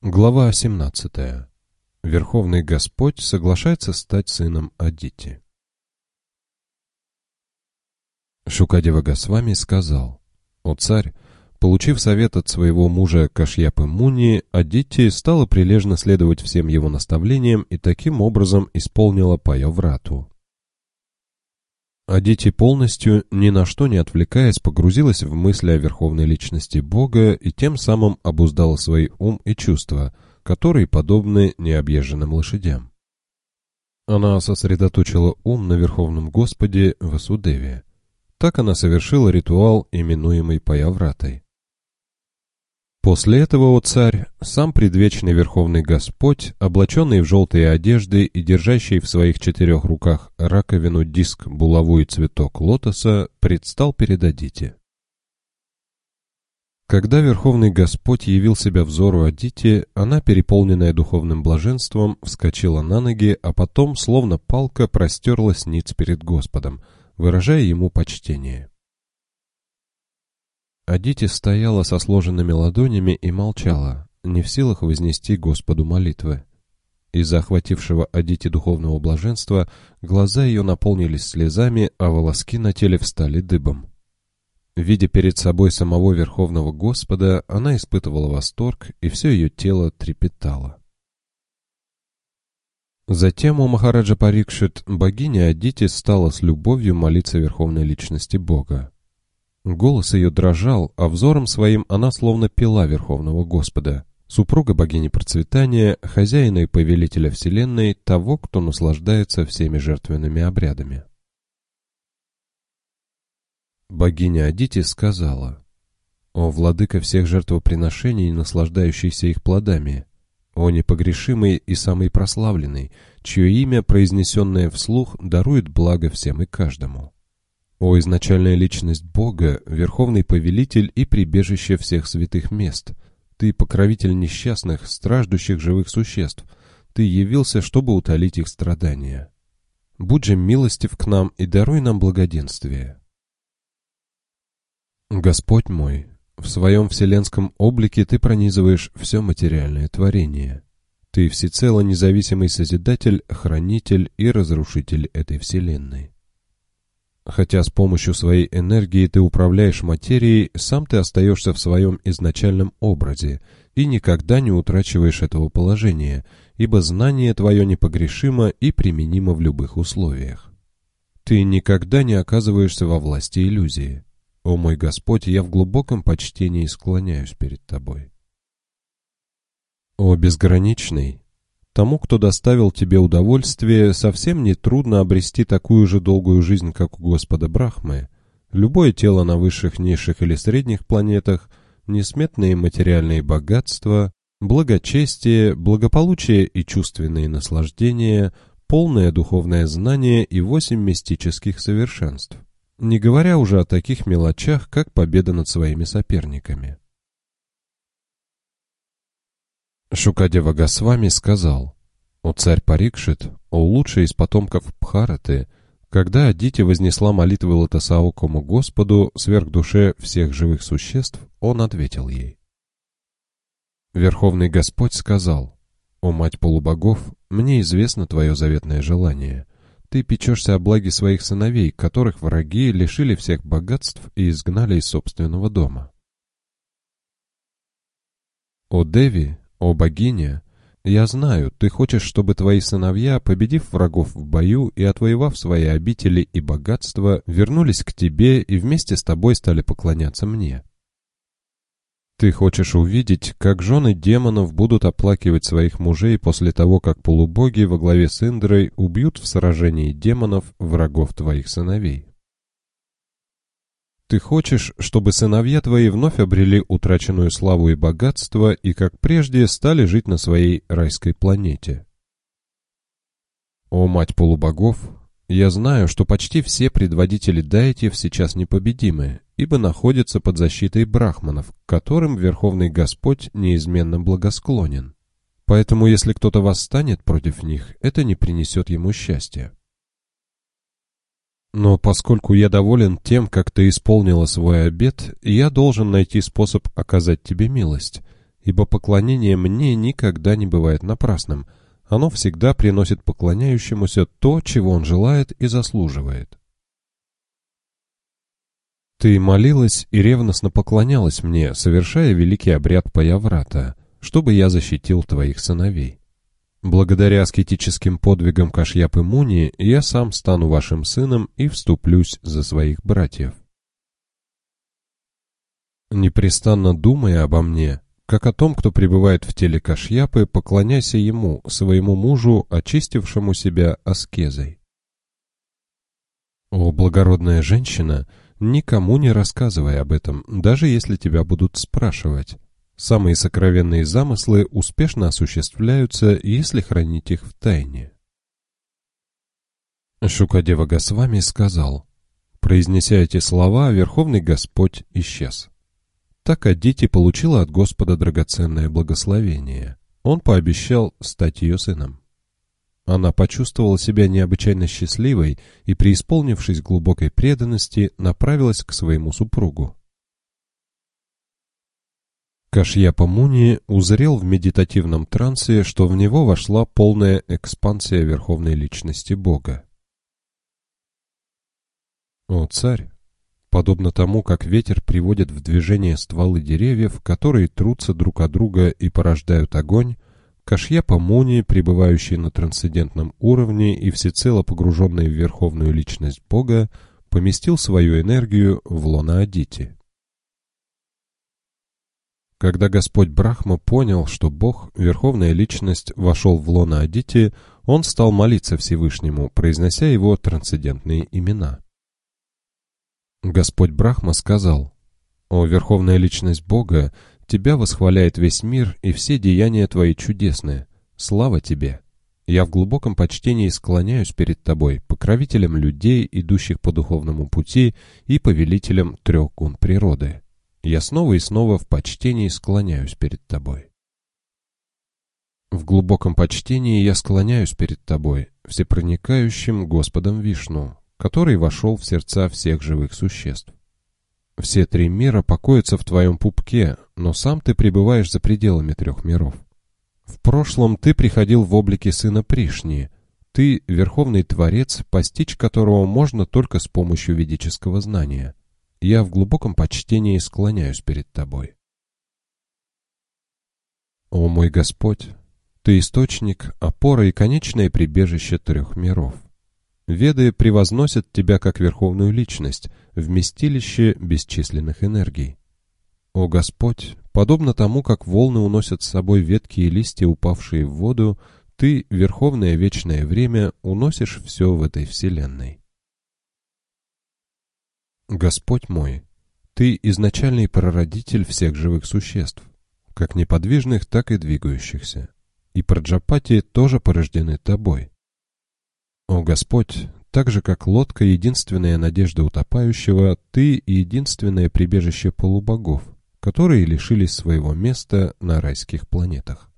Глава 17. Верховный Господь соглашается стать сыном Адити. Шукадева Госвами сказал: «О царь, получив совет от своего мужа Кашьяпы Муни, Адити стала прилежно следовать всем его наставлениям и таким образом исполнила Пая-врату». Адити полностью, ни на что не отвлекаясь, погрузилась в мысли о верховной личности Бога и тем самым обуздала свой ум и чувства, которые подобны необъезженным лошадям. Она сосредоточила ум на Верховном Господе Васудеве. Так она совершила ритуал, именуемый Пая-вратой. После этого, о царь, сам предвечный Верховный Господь, облаченный в желтые одежды и держащий в своих 4 руках раковину, диск, булаву и цветок лотоса, предстал перед Адити. Когда Верховный Господь явил себя взору Адити, она, переполненная духовным блаженством, вскочила на ноги, а потом, словно палка, простерлась ниц перед Господом, выражая ему почтение. Адити стояла со сложенными ладонями и молчала, не в силах вознести Господу молитвы. Из-за охватившего Адити духовного блаженства глаза ее наполнились слезами, а волоски на теле встали дыбом. Видя перед собой самого Верховного Господа, она испытывала восторг, и все ее тело трепетало. Затем у Махараджа Парикшит богиня Адити стала с любовью молиться Верховной Личности Бога. Голос ее дрожал, а взором своим она словно пела Верховного Господа, супруга богини процветания, хозяина и повелителя вселенной, того, кто наслаждается всеми жертвенными обрядами. Богиня Адити сказала: «О владыка всех жертвоприношений, наслаждающийся их плодами! О непогрешимый и самый прославленный, чье имя, произнесенное вслух, дарует благо всем и каждому! О изначальная личность Бога, верховный повелитель и прибежище всех святых мест! Ты покровитель несчастных, страждущих живых существ! Ты явился, чтобы утолить их страдания! Будь же милостив к нам и даруй нам благоденствие!» Господь мой, в своем вселенском облике Ты пронизываешь все материальное творение. Ты всецело независимый Созидатель, Хранитель и Разрушитель этой вселенной. Хотя с помощью своей энергии Ты управляешь материей, сам Ты остаешься в своем изначальном образе и никогда не утрачиваешь этого положения, ибо знание Твое непогрешимо и применимо в любых условиях. Ты никогда не оказываешься во власти иллюзии. О мой Господь, я в глубоком почтении склоняюсь перед Тобой. О безграничный! Тому, кто доставил тебе удовольствие, совсем не трудно обрести такую же долгую жизнь, как у Господа Брахмы. Любое тело на высших, низших или средних планетах, несметные материальные богатства, благочестие, благополучие и чувственные наслаждения, полное духовное знание и 8 мистических совершенств. Не говоря уже о таких мелочах, как победа над своими соперниками. Шукадева Госвами сказал: «О царь Парикшит, о лучший из потомков Бхараты, когда Адити вознесла молитвы лотосаокому Господу, сверхдуше всех живых существ, он ответил ей. Верховный Господь сказал: «О мать полубогов, мне известно твое заветное желание. Ты печешься о благе своих сыновей, которых враги лишили всех богатств и изгнали из собственного дома. О Деви, о богиня, я знаю, ты хочешь, чтобы твои сыновья, победив врагов в бою и отвоевав свои обители и богатства, вернулись к тебе и вместе с тобой стали поклоняться мне. Ты хочешь увидеть, как жены демонов будут оплакивать своих мужей после того, как полубоги во главе с Индрой убьют в сражении демонов врагов твоих сыновей. Ты хочешь, чтобы сыновья твои вновь обрели утраченную славу и богатство и, как прежде, стали жить на своей райской планете. О мать полубогов, я знаю, что почти все предводители дайтьев сейчас непобедимы, ибо находятся под защитой брахманов, к которым Верховный Господь неизменно благосклонен. Поэтому, если кто-то восстанет против них, это не принесет ему счастья. Но поскольку я доволен тем, как ты исполнила свой обет, я должен найти способ оказать тебе милость, ибо поклонение мне никогда не бывает напрасным. Оно всегда приносит поклоняющемуся то, чего он желает и заслуживает. Ты молилась и ревностно поклонялась мне, совершая великий обряд Паяврата, чтобы я защитил твоих сыновей. Благодаря аскетическим подвигам Кашьяпы Муни я сам стану вашим сыном и вступлюсь за своих братьев. Непрестанно думая обо мне, как о том, кто пребывает в теле Кашьяпы, поклоняйся ему, своему мужу, очистившему себя аскезой. О, благородная женщина, никому не рассказывай об этом, даже если тебя будут спрашивать. Самые сокровенные замыслы успешно осуществляются, если хранить их в тайне. Шукадева Госвами сказал: произнеся эти слова, Верховный Господь исчез. Так Адити получила от Господа драгоценное благословение. Он пообещал стать ее сыном. Она почувствовала себя необычайно счастливой и, преисполнившись глубокой преданности, направилась к своему супругу. Кашьяпа Муни узрел в медитативном трансе, что в него вошла полная экспансия Верховной Личности Бога. О, царь! Подобно тому, как ветер приводит в движение стволы деревьев, которые трутся друг о друга и порождают огонь, Кашьяпа Муни, пребывающий на трансцендентном уровне и всецело погруженный в Верховную Личность Бога, поместил свою энергию в лоно Адити. Когда Господь Брахма понял, что Бог, Верховная Личность, вошел в лоно Адити, он стал молиться Всевышнему, произнося его трансцендентные имена. Господь Брахма сказал: «О, Верховная Личность Бога, Тебя восхваляет весь мир, и все деяния Твои чудесные. Слава Тебе! Я в глубоком почтении склоняюсь перед Тобой, покровителем людей, идущих по духовному пути, и повелителем трех гун природы. Я снова и снова в почтении склоняюсь перед Тобой. В глубоком почтении я склоняюсь перед Тобой, всепроникающим Господом Вишну, который вошел в сердца всех живых существ. Все три мира покоятся в Твоем пупке, но сам Ты пребываешь за пределами трех миров. В прошлом Ты приходил в облике сына Пришни. Ты — Верховный Творец, постичь которого можно только с помощью ведического знания. Я в глубоком почтении склоняюсь перед Тобой. О мой Господь, Ты источник, опора и конечное прибежище трех миров. Веды превозносят Тебя как Верховную Личность, вместилище бесчисленных энергий. О Господь, подобно тому, как волны уносят с собой ветки и листья, упавшие в воду, Ты, Верховное Вечное Время, уносишь все в этой вселенной. Господь мой, Ты изначальный прародитель всех живых существ, как неподвижных, так и двигающихся, и Праджапати тоже порождены Тобой. О Господь, так же как лодка — единственная надежда утопающего, Ты — единственное прибежище полубогов, которые лишились своего места на райских планетах.